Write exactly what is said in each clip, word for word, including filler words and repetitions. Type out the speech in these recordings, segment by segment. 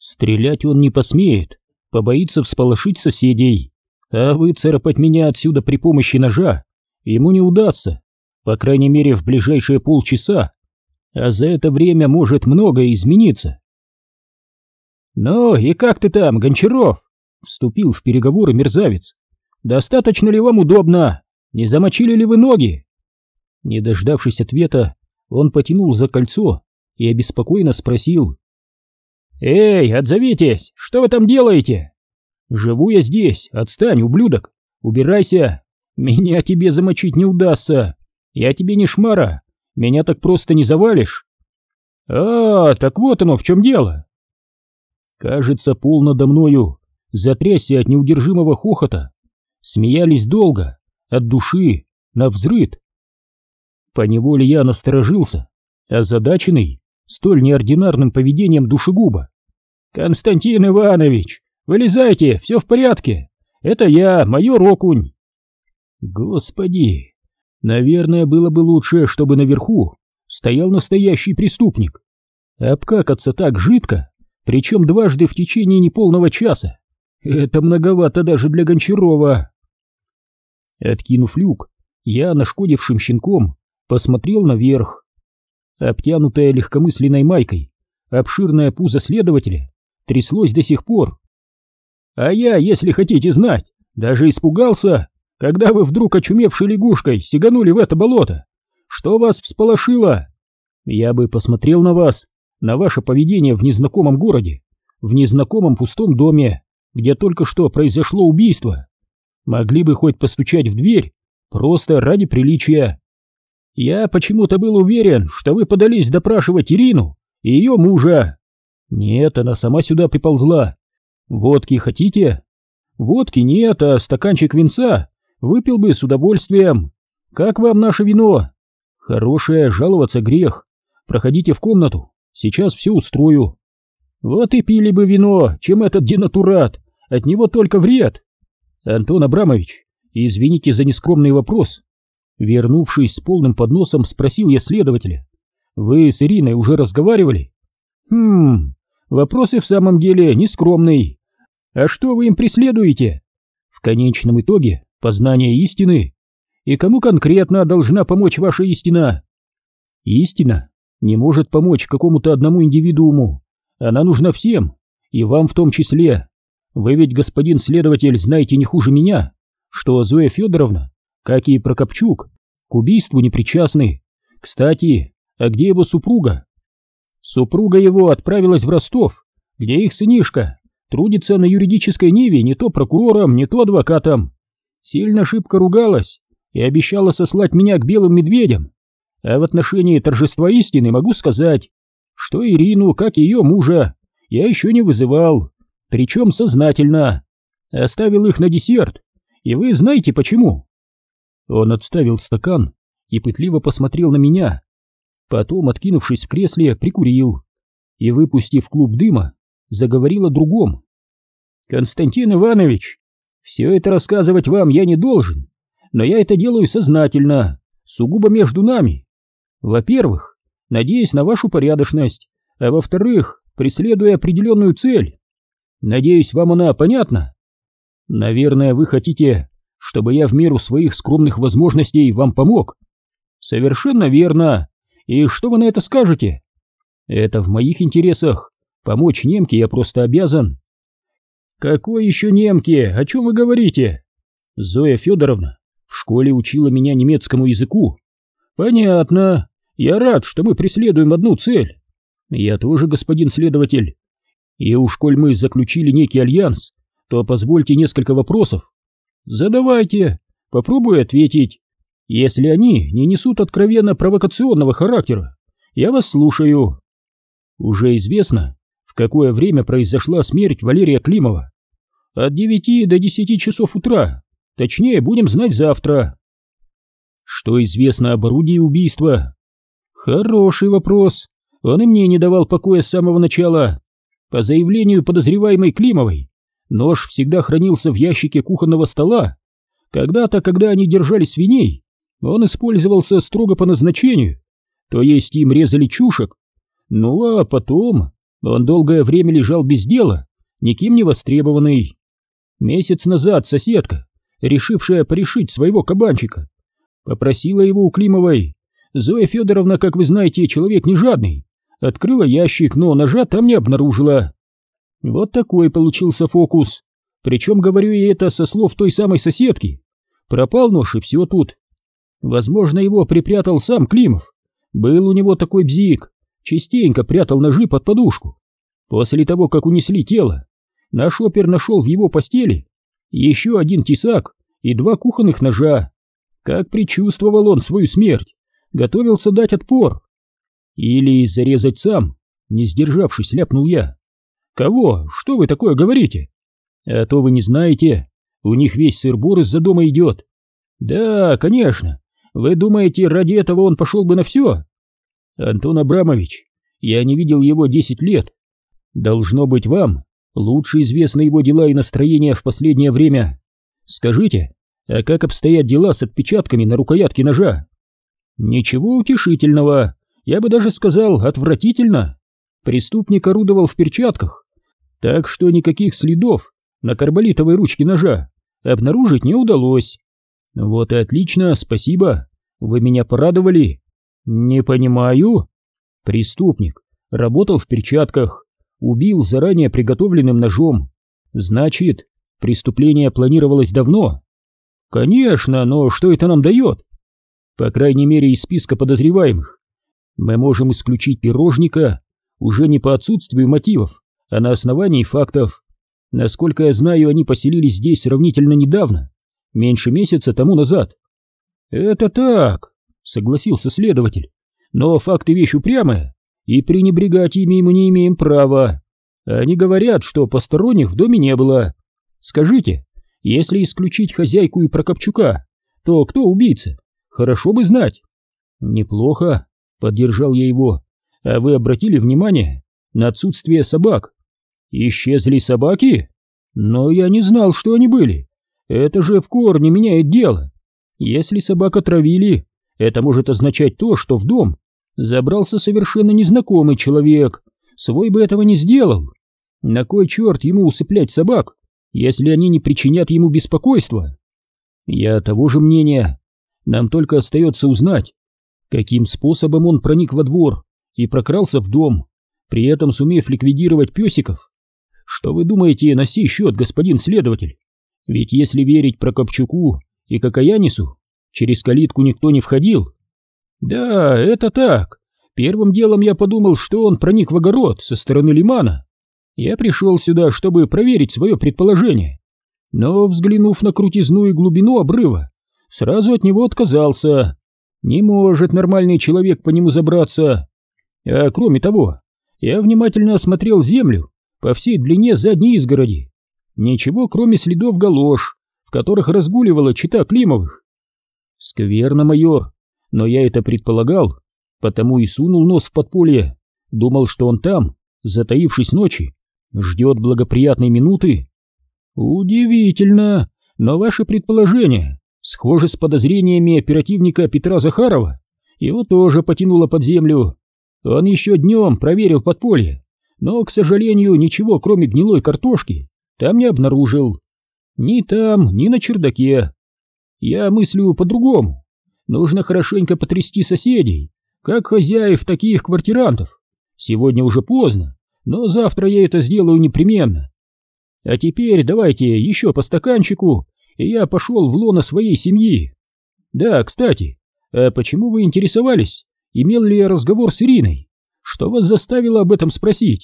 Стрелять он не посмеет, побоится всполошить соседей, а выцарапать меня отсюда при помощи ножа ему не удастся, по крайней мере в ближайшие полчаса, а за это время может многое измениться. «Ну и как ты там, Гончаров?» — вступил в переговоры мерзавец. «Достаточно ли вам удобно? Не замочили ли вы ноги?» Не дождавшись ответа, он потянул за кольцо и обеспокоенно спросил: «Эй, отзовитесь! Что вы там делаете?» «Живу я здесь, отстань, ублюдок! Убирайся! Меня тебе замочить не удастся! Я тебе не шмара! Меня так просто не завалишь!» «А, так вот оно в чем дело!» Кажется, пол надо мною затрясся от неудержимого хохота. Смеялись долго, от души, навзрыд. Поневоле я насторожился, озадаченный столь неординарным поведением душегуба. «Константин Иванович, вылезайте, все в порядке! Это я, майор Окунь!» Господи, наверное, было бы лучше, чтобы наверху стоял настоящий преступник. Обкакаться так жидко, причем дважды в течение неполного часа, это многовато даже для Гончарова. Откинув люк, я нашкодившим щенком посмотрел наверх. Обтянутая легкомысленной майкой обширное пузо следователя тряслось до сих пор. А я, если хотите знать, даже испугался, когда вы вдруг очумевшей лягушкой сиганули в это болото. Что вас всполошило? Я бы посмотрел на вас, на ваше поведение в незнакомом городе, в незнакомом пустом доме, где только что произошло убийство. Могли бы хоть постучать в дверь, просто ради приличия. Я почему-то был уверен, что вы подались допрашивать Ирину и ее мужа. Нет, она сама сюда приползла. Водки хотите? Водки нет, а стаканчик винца выпил бы с удовольствием. Как вам наше вино? Хорошее, жаловаться грех. Проходите в комнату, сейчас все устрою. Вот и пили бы вино, чем этот денатурат, от него только вред. Антон Абрамович, извините за нескромный вопрос. Вернувшись с полным подносом, спросил я следователя: вы с Ириной уже разговаривали? Хм, вопрос и в самом деле нескромный. А что вы им преследуете? В конечном итоге познание истины. И кому конкретно должна помочь ваша истина? Истина не может помочь какому-то одному индивидууму. Она нужна всем, и вам в том числе. Вы ведь, господин следователь, знаете не хуже меня, что Зоя Федоровна, как и Прокопчук, к убийству не причастны. Кстати, а где его супруга? Супруга его отправилась в Ростов, где их сынишка трудится на юридической ниве не то прокурором, не то адвокатом. Сильно шибко ругалась и обещала сослать меня к белым медведям. А в отношении торжества истины могу сказать, что Ирину, как и ее мужа, я еще не вызывал, причем сознательно. Оставил их на десерт, и вы знаете почему. Он отставил стакан и пытливо посмотрел на меня. Потом, откинувшись в кресле, прикурил и, выпустив клуб дыма, заговорил о другом. «Константин Иванович, все это рассказывать вам я не должен, но я это делаю сознательно, сугубо между нами. Во-первых, надеясь на вашу порядочность, а во-вторых, преследуя определенную цель. Надеюсь, вам она понятна? Наверное, вы хотите, чтобы я в меру своих скромных возможностей вам помог. Совершенно верно. И что вы на это скажете? Это в моих интересах. Помочь немке я просто обязан. Какой еще немке? О чем вы говорите? Зоя Федоровна в школе учила меня немецкому языку. Понятно. Я рад, что мы преследуем одну цель. Я тоже, господин следователь. И уж коль мы заключили некий альянс, то позвольте несколько вопросов. Задавайте, попробую ответить. Если они не несут откровенно провокационного характера, я вас слушаю. Уже известно, в какое время произошла смерть Валерия Климова. От девяти до десяти часов утра. Точнее, будем знать завтра. Что известно об орудии убийства? Хороший вопрос. Он и мне не давал покоя с самого начала. По заявлению подозреваемой Климовой, нож всегда хранился в ящике кухонного стола. Когда-то, когда они держали свиней, он использовался строго по назначению, то есть им резали чушек. Ну а потом Он долгое время лежал без дела, никем не востребованный. Месяц назад соседка, решившая порешить своего кабанчика, попросила его у Климовой. Зоя Федоровна, как вы знаете, человек не жадный. Открыла ящик, но ножа там не обнаружила. Вот такой получился фокус. Причем говорю я это со слов той самой соседки. Пропал нож, и все тут. Возможно, его припрятал сам Климов. Был у него такой бзик, частенько прятал ножи под подушку. После того, как унесли тело, наш опер нашел в его постели еще один тесак и два кухонных ножа. Как предчувствовал он свою смерть, готовился дать отпор. Или зарезать сам, не сдержавшись, ляпнул я. Кого? Что вы такое говорите? А то вы не знаете, у них весь сыр-бор из-за дома идет. Да, конечно. Вы думаете, ради этого он пошел бы на все? Антон Абрамович, я не видел его десять лет. Должно быть, вам лучше известны его дела и настроения в последнее время. Скажите, а как обстоят дела с отпечатками на рукоятке ножа? Ничего утешительного, я бы даже сказал, отвратительно. Преступник орудовал в перчатках, так что никаких следов на карболитовой ручке ножа обнаружить не удалось. Вот и отлично, спасибо, вы меня порадовали. Не понимаю. Преступник работал в перчатках, убил заранее приготовленным ножом. Значит, преступление планировалось давно. Конечно, но что это нам дает? По крайней мере, из списка подозреваемых мы можем исключить пирожника уже не по отсутствию мотивов, а на основании фактов. Насколько я знаю, они поселились здесь сравнительно недавно, меньше месяца тому назад. Это так, согласился следователь, но факты вещь упрямая, и пренебрегать ими мы не имеем права. Они говорят, что посторонних в доме не было. Скажите, если исключить хозяйку и Прокопчука, то кто убийца? Хорошо бы знать. Неплохо, поддержал я его. А вы обратили внимание на отсутствие собак? Исчезли собаки? Но я не знал, что они были. Это же в корне меняет дело. Если собак отравили, это может означать то, что в дом забрался совершенно незнакомый человек. Свой бы этого не сделал. На кой черт ему усыплять собак, если они не причинят ему беспокойства? Я того же мнения. Нам только остается узнать, каким способом он проник во двор и прокрался в дом, при этом сумев ликвидировать песиков. Что вы думаете на сей счет, господин следователь? Ведь если верить Прокопчуку и Кокаянису, через калитку никто не входил. Да, это так. Первым делом я подумал, что он проник в огород со стороны лимана. Я пришел сюда, чтобы проверить свое предположение. Но, взглянув на крутизну и глубину обрыва, сразу от него отказался. Не может нормальный человек по нему забраться. А кроме того, я внимательно осмотрел землю по всей длине задней изгороди. Ничего, кроме следов галош, в которых разгуливала чета Климовых. Скверно, майор, но я это предполагал, потому и сунул нос в подполье. Думал, что он там, затаившись ночи, ждет благоприятной минуты. Удивительно, но ваше предположение схоже с подозрениями оперативника Петра Захарова. Его тоже потянуло под землю. Он еще днем проверил подполье, но, к сожалению, ничего, кроме гнилой картошки, там не обнаружил. Ни там, ни на чердаке. Я мыслю по-другому. Нужно хорошенько потрясти соседей, как хозяев таких квартирантов. Сегодня уже поздно, но завтра я это сделаю непременно. А теперь давайте еще по стаканчику, и я пошел в лоно своей семьи. Да, кстати, а почему вы интересовались, имел ли я разговор с Ириной? Что вас заставило об этом спросить?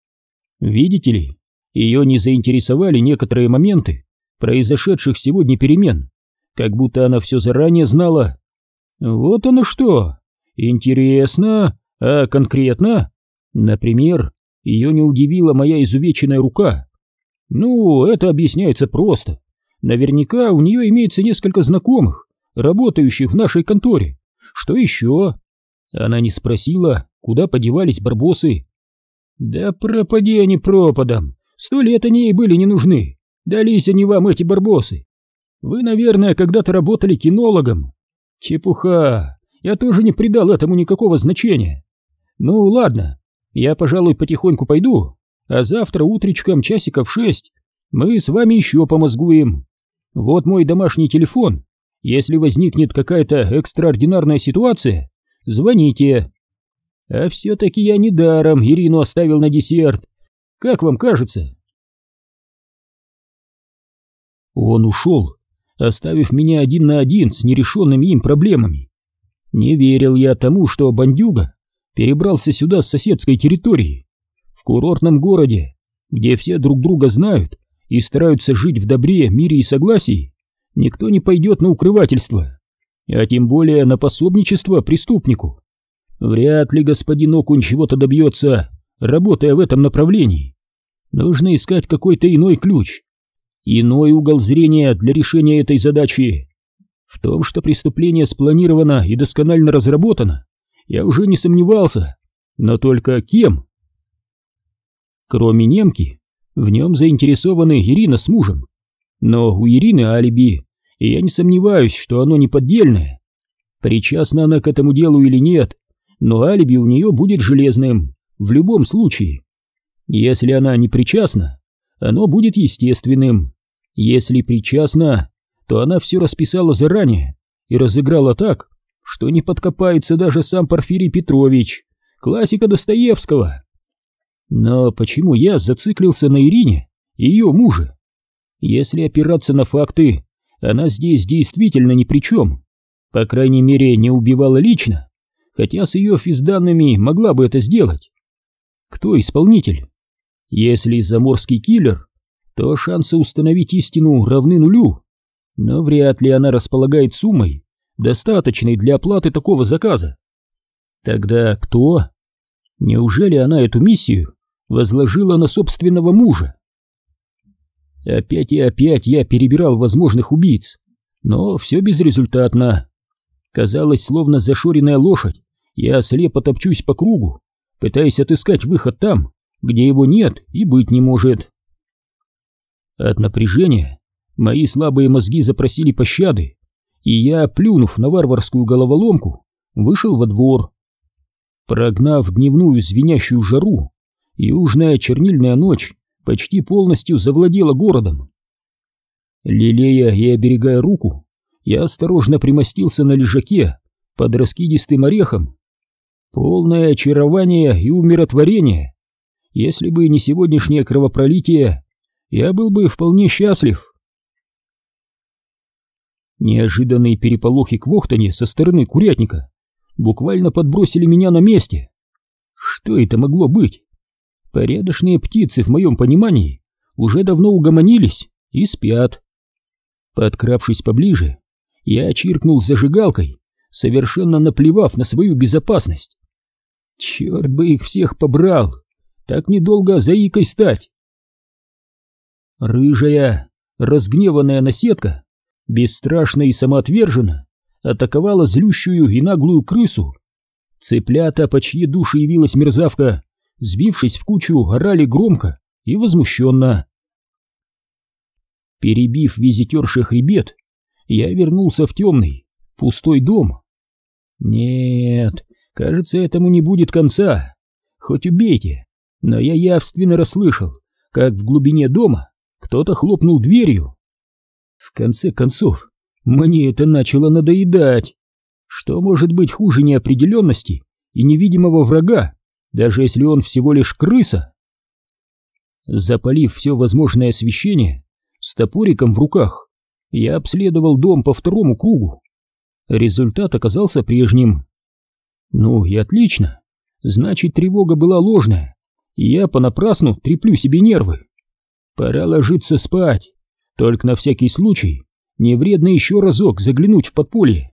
Видите ли, ее не заинтересовали некоторые моменты произошедших сегодня перемен, как будто она все заранее знала. Вот оно что. Интересно, а конкретно? Например, ее не удивила моя изувеченная рука. Ну, это объясняется просто. Наверняка у нее имеется несколько знакомых, работающих в нашей конторе. Что еще? Она не спросила, куда подевались барбосы. Да пропади они пропадом. Сто лет они ей были не нужны. Дались они вам, эти барбосы. Вы, наверное, когда-то работали кинологом. Чепуха. Я тоже не придал этому никакого значения. Ну ладно, Я, пожалуй, потихоньку пойду, а завтра утречком часиков в шесть мы с вами еще помозгуем. Вот мой домашний телефон. Если возникнет какая-то экстраординарная ситуация, звоните. А все-таки я недаром Ирину оставил на десерт. Как вам кажется?» Он ушел, оставив меня один на один с нерешенными им проблемами. Не верил я тому, что бандюга перебрался сюда с соседской территории. В курортном городе, где все друг друга знают и стараются жить в добре, мире и согласии, никто не пойдет на укрывательство, а тем более на пособничество преступнику. Вряд ли господин Окунь чего-то добьется, работая в этом направлении. Нужно искать какой-то иной ключ, иной угол зрения для решения этой задачи. В том, что преступление спланировано и досконально разработано, я уже не сомневался, но только кем? Кроме немки, в нем заинтересованы Ирина с мужем. Но у Ирины алиби, и я не сомневаюсь, что оно не поддельное. Причастна она к этому делу или нет, но алиби у нее будет железным, в любом случае. Если она не причастна, оно будет естественным. Если причастна, то она все расписала заранее и разыграла так, что не подкопается даже сам Порфирий Петрович, классика Достоевского. Но почему я зациклился на Ирине и ее муже? Если опираться на факты, она здесь действительно ни при чем. По крайней мере, не убивала лично, хотя с ее физданными могла бы это сделать. Кто исполнитель? Если заморский киллер, то шансы установить истину равны нулю. Но вряд ли она располагает суммой, достаточной для оплаты такого заказа. Тогда кто? Неужели она эту миссию возложила на собственного мужа? Опять и опять я перебирал возможных убийц, но все безрезультатно. Казалось, словно зашоренная лошадь, я слепо топчусь по кругу, пытаясь отыскать выход там, где его нет и быть не может. От напряжения мои слабые мозги запросили пощады, и я, плюнув на варварскую головоломку, вышел во двор. Прогнав дневную звенящую жару, южная чернильная ночь почти полностью завладела городом. Лелея и оберегая руку, я осторожно примостился на лежаке под раскидистым орехом. Полное очарование и умиротворение. Если бы не сегодняшнее кровопролитие, я был бы вполне счастлив. Неожиданные переполохи квохтанья со стороны курятника буквально подбросили меня на месте. Что это могло быть? Порядочные птицы, в моем понимании, уже давно угомонились и спят. Подкравшись поближе, я чиркнул зажигалкой, совершенно наплевав на свою безопасность. Черт бы их всех побрал, так недолго заикой стать. Рыжая, разгневанная наседка бесстрашно и самоотверженно атаковала злющую и наглую крысу. Цыплята, по чьей душе явилась мерзавка, сбившись в кучу, орали громко и возмущенно. Перебив визитерший хребет, я вернулся в темный, пустой дом. Нет, кажется, этому не будет конца. Хоть убейте, но я явственно расслышал, как в глубине дома кто-то хлопнул дверью. В конце концов, мне это начало надоедать. Что может быть хуже неопределенности и невидимого врага, даже если он всего лишь крыса? Запалив все возможное освещение, с топориком в руках, я обследовал дом по второму кругу. Результат оказался прежним. Ну и отлично, значит, тревога была ложная, и я понапрасну треплю себе нервы. Пора ложиться спать, только на всякий случай не вредно еще разок заглянуть в подполье.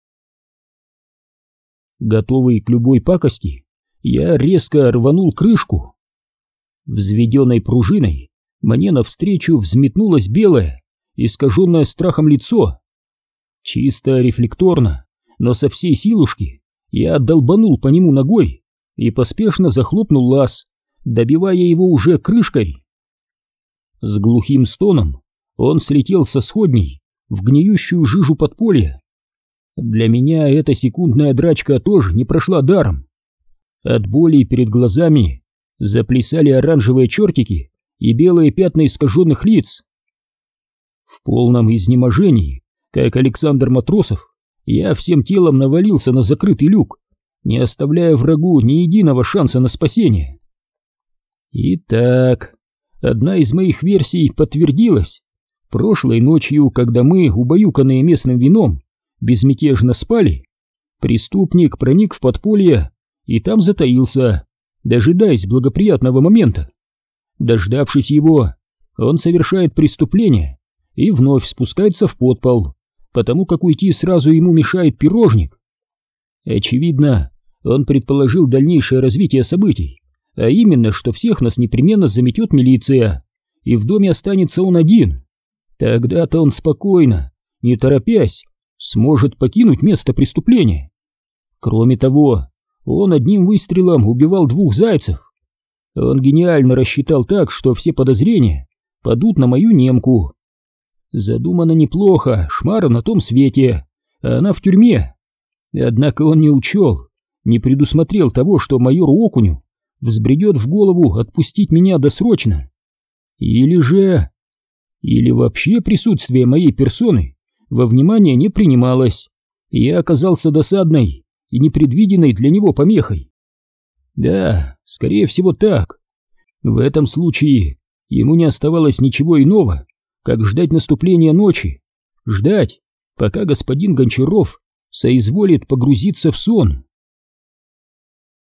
Готовый к любой пакости, я резко рванул крышку. Взведенной пружиной мне навстречу взметнулось белое, искаженное страхом лицо. Чисто рефлекторно, но со всей силушки я долбанул по нему ногой и поспешно захлопнул лаз, добивая его уже крышкой. С глухим стоном он слетел со сходней в гниющую жижу подполья. Для меня эта секундная драчка тоже не прошла даром. От боли перед глазами заплясали оранжевые чертики и белые пятна искаженных лиц. В полном изнеможении, как Александр Матросов, я всем телом навалился на закрытый люк, не оставляя врагу ни единого шанса на спасение. Итак, одна из моих версий подтвердилась. Прошлой ночью, когда мы, убаюканные местным вином, безмятежно спали, преступник проник в подполье и там затаился, дожидаясь благоприятного момента. Дождавшись его, он совершает преступление и вновь спускается в подпол, потому как уйти сразу ему мешает пирожник. Очевидно, он предположил дальнейшее развитие событий, а именно, что всех нас непременно заметет милиция, и в доме останется он один. Тогда-то он спокойно, не торопясь, сможет покинуть место преступления. Кроме того, он одним выстрелом убивал двух зайцев. Он гениально рассчитал так, что все подозрения падут на мою немку. Задумано неплохо, Шмара на том свете, а она в тюрьме. Однако он не учел, не предусмотрел того, что майору Окуню взбредет в голову отпустить меня досрочно. Или же... Или вообще присутствие моей персоны во внимание не принималось, и я оказался досадной и непредвиденной для него помехой. Да, скорее всего так. В этом случае ему не оставалось ничего иного, как ждать наступления ночи, ждать, пока господин Гончаров соизволит погрузиться в сон.